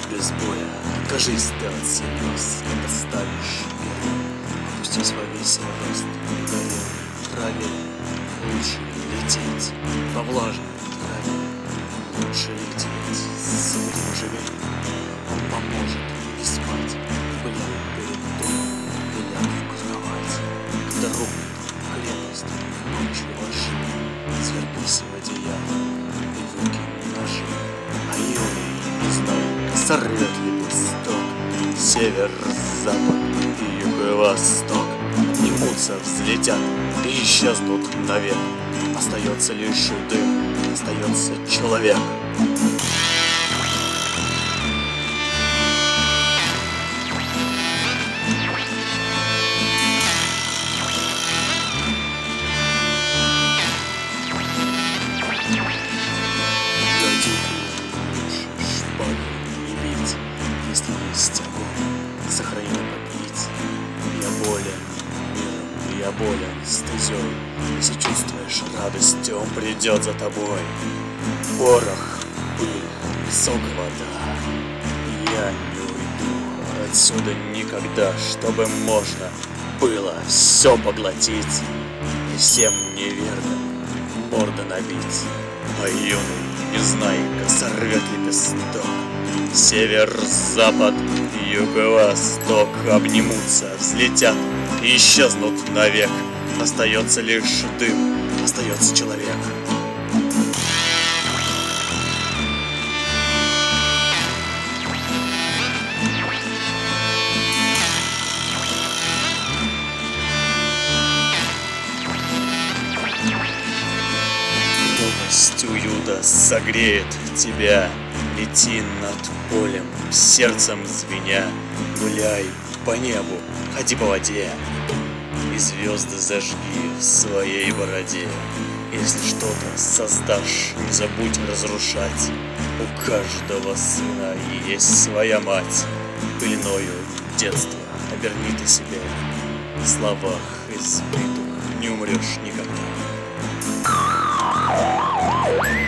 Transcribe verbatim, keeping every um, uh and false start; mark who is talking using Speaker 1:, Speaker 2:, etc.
Speaker 1: без боя. Откажись ты от слез, когда станешь первым. Опустись во весь свой рост, пригорел в траве. Лучше лететь по влажной траве. Лучше лететь с этим живем. Он поможет не спать, пылять перед домом, пылять в кровать. Когда рухнет крепость, ночью ваши, свернись в одеяло и выкинь ножи. А юный, не знаю, сорвет ли листок. Север, запад и юго-восток обнимутся, взлетят и исчезнут навек. Остается лишь дым, остается человек. Если есть огонь, сохрани попить. Я болен миром, я болен стезей. Если чувствуешь радость, он придет за тобой. Порох, пыль, песок, вода. Я не уйду отсюда никогда, чтобы можно было все поглотить и всем неверным морды набить. А юный, незнайка, сорвет лепесток. Север, запад, юго-восток обнимутся, взлетят и исчезнут навек. Остается лишь дым, остается человек. Пропасть уюта согреет тебя. Лети над полем, сердцем звеня. Гуляй по небу, ходи по воде. И звезды зажги в своей бороде. Если что-то создашь, не забудь разрушать. У каждого сына есть своя мать. Пеленою детства оберни ты себя. В словах избитых не умрешь никогда.